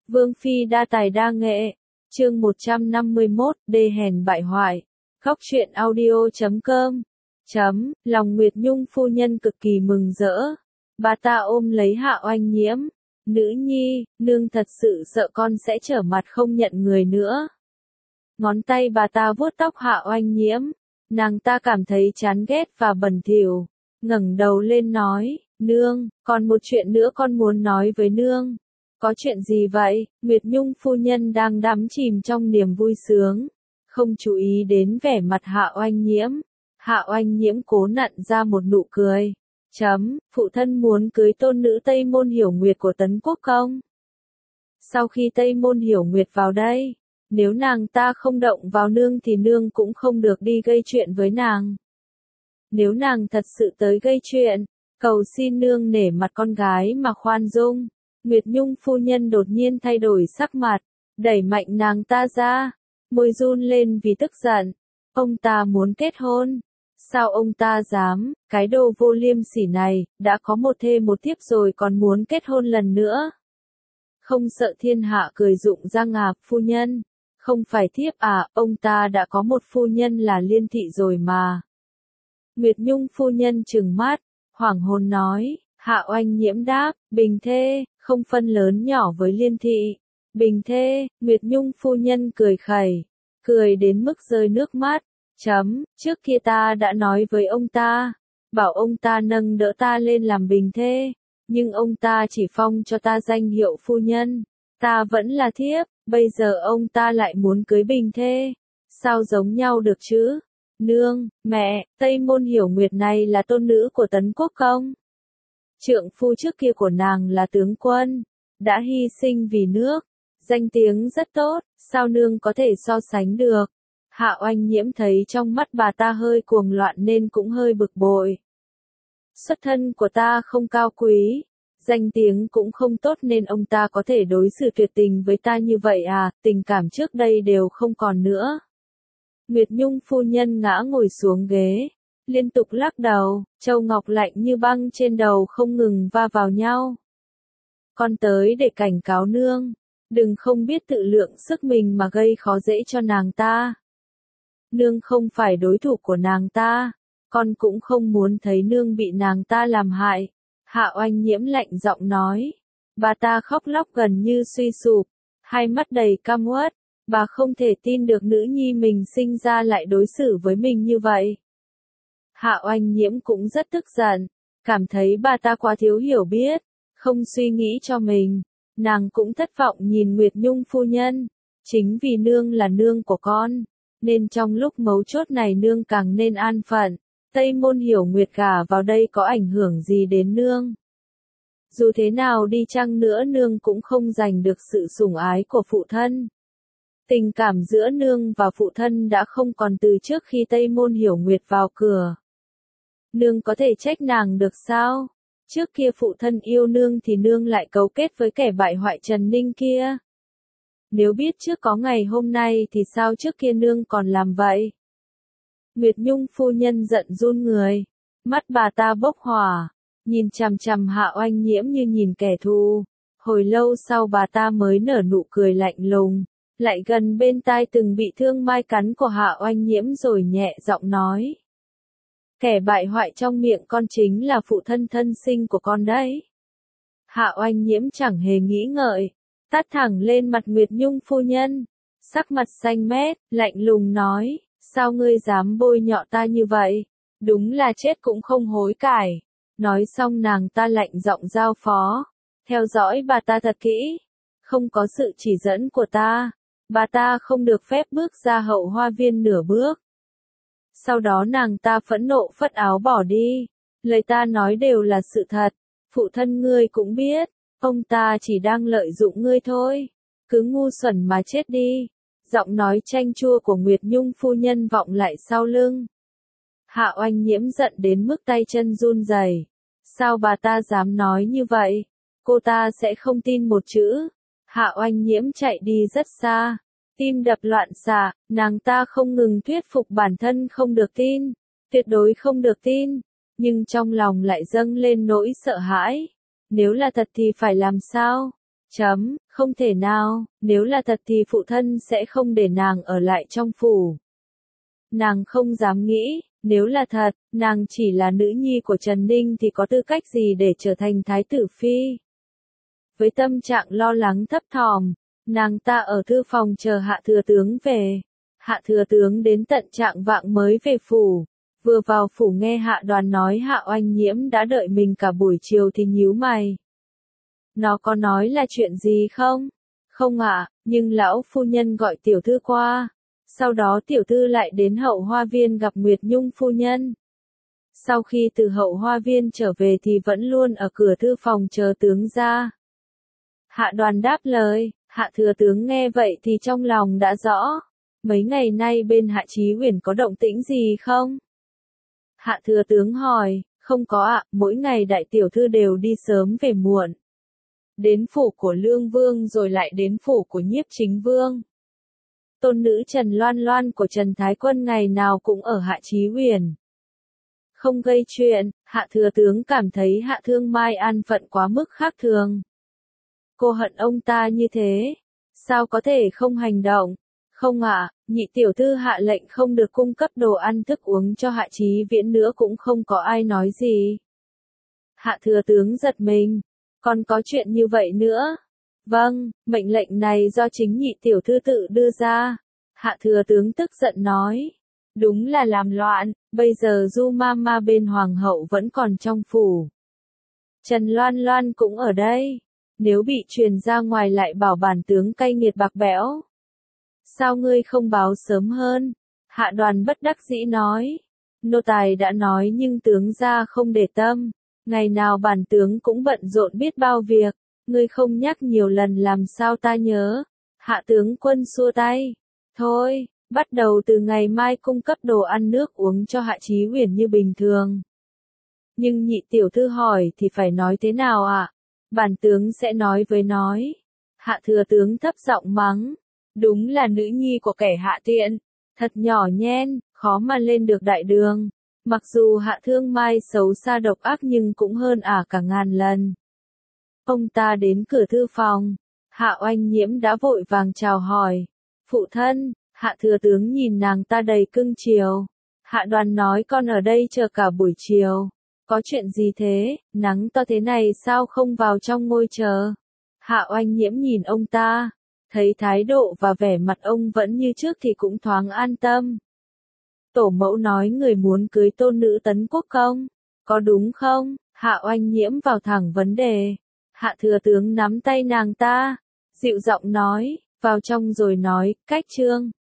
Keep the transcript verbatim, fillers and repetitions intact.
Vương phi đa tài đa nghệ. Chương một trăm năm mươi mốt, đê hèn bại hoại. Góc truyện audio chấm com. Chấm, lòng Nguyệt Nhung phu nhân cực kỳ mừng rỡ. Bà ta ôm lấy Hạ Oanh Nhiễm. Nữ nhi, nương thật sự sợ con sẽ trở mặt không nhận người nữa. Ngón tay bà ta vuốt tóc Hạ Oanh Nhiễm. Nàng ta cảm thấy chán ghét và bẩn thỉu. Ngẩng đầu lên nói, nương, còn một chuyện nữa con muốn nói với nương. Có chuyện gì vậy? Nguyệt Nhung phu nhân đang đắm chìm trong niềm vui sướng. Không chú ý đến vẻ mặt Hạ Oanh Nhiễm. Hạ Oanh Nhiễm cố nặn ra một nụ cười. Chấm, phụ thân muốn cưới tôn nữ Tây Môn Hiểu Nguyệt của Tấn Quốc công. Sau khi Tây Môn Hiểu Nguyệt vào đây, nếu nàng ta không động vào nương thì nương cũng không được đi gây chuyện với nàng. Nếu nàng thật sự tới gây chuyện, cầu xin nương nể mặt con gái mà khoan dung. Nguyệt Nhung phu nhân đột nhiên thay đổi sắc mặt, đẩy mạnh nàng ta ra, môi run lên vì tức giận. Ông ta muốn kết hôn. Sao ông ta dám, cái đồ vô liêm sỉ này, đã có một thê một thiếp rồi còn muốn kết hôn lần nữa. Không sợ thiên hạ cười rụng răng à, phu nhân. Không phải thiếp à, ông ta đã có một phu nhân là Liên Thị rồi mà. Nguyệt Nhung phu nhân trừng mắt, hoảng hồn nói, Hạ Oanh Nhiễm đáp, bình thê, không phân lớn nhỏ với Liên Thị. Bình thê, Nguyệt Nhung phu nhân cười khẩy, cười đến mức rơi nước mắt. Chấm, trước kia ta đã nói với ông ta, bảo ông ta nâng đỡ ta lên làm bình thê, nhưng ông ta chỉ phong cho ta danh hiệu phu nhân, ta vẫn là thiếp, bây giờ ông ta lại muốn cưới bình thê, sao giống nhau được chứ? Nương, mẹ, Tây Môn Hiểu Nguyệt này là tôn nữ của Tấn Quốc công. Trượng phu trước kia của nàng là tướng quân, đã hy sinh vì nước, danh tiếng rất tốt, sao nương có thể so sánh được? Hạ Oanh Nhiễm thấy trong mắt bà ta hơi cuồng loạn nên cũng hơi bực bội. Xuất thân của ta không cao quý, danh tiếng cũng không tốt nên ông ta có thể đối xử tuyệt tình với ta như vậy à, tình cảm trước đây đều không còn nữa. Nguyệt Nhung phu nhân ngã ngồi xuống ghế, liên tục lắc đầu, châu ngọc lạnh như băng trên đầu không ngừng va vào nhau. Con tới để cảnh cáo nương, đừng không biết tự lượng sức mình mà gây khó dễ cho nàng ta. Nương không phải đối thủ của nàng ta, con cũng không muốn thấy nương bị nàng ta làm hại. Hạ Oanh Nhiễm lạnh giọng nói. Bà ta khóc lóc gần như suy sụp, hai mắt đầy căm uất, bà không thể tin được nữ nhi mình sinh ra lại đối xử với mình như vậy. Hạ Oanh Nhiễm cũng rất tức giận, cảm thấy bà ta quá thiếu hiểu biết, không suy nghĩ cho mình. Nàng cũng thất vọng nhìn Nguyệt Nhung phu nhân, chính vì nương là nương của con, nên trong lúc mấu chốt này nương càng nên an phận. Tây Môn Hiểu Nguyệt gả vào đây có ảnh hưởng gì đến nương? Dù thế nào đi chăng nữa nương cũng không giành được sự sủng ái của phụ thân. Tình cảm giữa nương và phụ thân đã không còn từ trước khi Tây Môn Hiểu Nguyệt vào cửa. Nương có thể trách nàng được sao? Trước kia phụ thân yêu nương thì nương lại cấu kết với kẻ bại hoại Trần Ninh kia. Nếu biết trước có ngày hôm nay thì sao trước kia nương còn làm vậy? Nguyệt Nhung phu nhân giận run người, mắt bà ta bốc hỏa, nhìn chằm chằm Hạ Oanh Nhiễm như nhìn kẻ thù. Hồi lâu sau bà ta mới nở nụ cười lạnh lùng, lại gần bên tai từng bị thương mai cắn của Hạ Oanh Nhiễm rồi nhẹ giọng nói. Kẻ bại hoại trong miệng con chính là phụ thân thân sinh của con đấy. Hạ Oanh Nhiễm chẳng hề nghĩ ngợi, tát thẳng lên mặt Nguyệt Nhung phu nhân, sắc mặt xanh mét, lạnh lùng nói, sao ngươi dám bôi nhọ ta như vậy, đúng là chết cũng không hối cải. Nói xong nàng ta lạnh giọng giao phó, theo dõi bà ta thật kỹ, không có sự chỉ dẫn của ta, bà ta không được phép bước ra hậu hoa viên nửa bước. Sau đó nàng ta phẫn nộ phất áo bỏ đi, lời ta nói đều là sự thật, phụ thân ngươi cũng biết, ông ta chỉ đang lợi dụng ngươi thôi, cứ ngu xuẩn mà chết đi. Giọng nói chanh chua của Nguyệt Nhung phu nhân vọng lại sau lưng. Hạ Oanh Nhiễm giận đến mức tay chân run rẩy. Sao bà ta dám nói như vậy? Cô ta sẽ không tin một chữ. Hạ Oanh Nhiễm chạy đi rất xa, tim đập loạn xạ, nàng ta không ngừng thuyết phục bản thân không được tin, tuyệt đối không được tin, nhưng trong lòng lại dâng lên nỗi sợ hãi. Nếu là thật thì phải làm sao? Chấm, Không thể nào, nếu là thật thì phụ thân sẽ không để nàng ở lại trong phủ. Nàng không dám nghĩ, nếu là thật, nàng chỉ là nữ nhi của Trần Ninh thì có tư cách gì để trở thành thái tử phi. Với tâm trạng lo lắng thấp thỏm, nàng ta ở thư phòng chờ Hạ thừa tướng về. Hạ thừa tướng đến tận trạng vạng mới về phủ. Vừa vào phủ nghe Hạ Đoàn nói Hạ Oanh Nhiễm đã đợi mình cả buổi chiều thì nhíu mày. Nó có nói là chuyện gì không? Không ạ, nhưng lão phu nhân gọi tiểu thư qua. Sau đó tiểu thư lại đến hậu hoa viên gặp Nguyệt Nhung phu nhân. Sau khi từ hậu hoa viên trở về thì vẫn luôn ở cửa thư phòng chờ tướng ra. Hạ Đoàn đáp lời, Hạ thừa tướng nghe vậy thì trong lòng đã rõ. Mấy ngày nay bên Hạ Chí Huyền có động tĩnh gì không? Hạ thừa tướng hỏi, không có ạ, mỗi ngày đại tiểu thư đều đi sớm về muộn. Đến phủ của Lương Vương rồi lại đến phủ của Nhiếp Chính Vương. Tôn nữ Trần Loan Loan của Trần Thái Quân ngày nào cũng ở Hạ Chí Huyền. Không gây chuyện, Hạ thừa tướng cảm thấy Hạ Thương Mai an phận quá mức khác thường. Cô hận ông ta như thế, sao có thể không hành động? Không ạ, nhị tiểu thư hạ lệnh không được cung cấp đồ ăn thức uống cho Hạ Chí Viễn nữa cũng không có ai nói gì. Hạ thừa tướng giật mình, còn có chuyện như vậy nữa? Vâng, mệnh lệnh này do chính nhị tiểu thư tự đưa ra. Hạ thừa tướng tức giận nói, đúng là làm loạn, bây giờ Du Mama bên hoàng hậu vẫn còn trong phủ. Trần Loan Loan cũng ở đây, nếu bị truyền ra ngoài lại bảo bản tướng cay nghiệt bạc bẽo. Sao ngươi không báo sớm hơn? Hạ Đoàn bất đắc dĩ nói. Nô tài đã nói nhưng tướng gia không để tâm. Ngày nào bản tướng cũng bận rộn biết bao việc. Ngươi không nhắc nhiều lần làm sao ta nhớ. Hạ tướng quân xua tay. Thôi, bắt đầu từ ngày mai cung cấp đồ ăn nước uống cho Hạ Chí Huyền như bình thường. Nhưng nhị tiểu thư hỏi thì phải nói thế nào ạ? À? Bản tướng sẽ nói với nói. Hạ thừa tướng thấp giọng mắng. Đúng là nữ nhi của kẻ hạ tiện, thật nhỏ nhen, khó mà lên được đại đường. Mặc dù Hạ Thương Mai xấu xa độc ác nhưng cũng hơn ả cả ngàn lần. Ông ta đến cửa thư phòng, Hạ Oanh Nhiễm đã vội vàng chào hỏi. Phụ thân, Hạ thừa tướng nhìn nàng ta đầy cưng chiều. Hạ Đoàn nói con ở đây chờ cả buổi chiều. Có chuyện gì thế, nắng to thế này sao không vào trong ngôi chờ? Hạ Oanh Nhiễm nhìn ông ta. Thấy thái độ và vẻ mặt ông vẫn như trước thì cũng thoáng an tâm. Tổ mẫu nói người muốn cưới tôn nữ Tấn Quốc công, có đúng không? Hạ Oanh Nhiễm vào thẳng vấn đề. Hạ thừa tướng nắm tay nàng ta, dịu giọng nói, vào trong rồi nói, cách trương.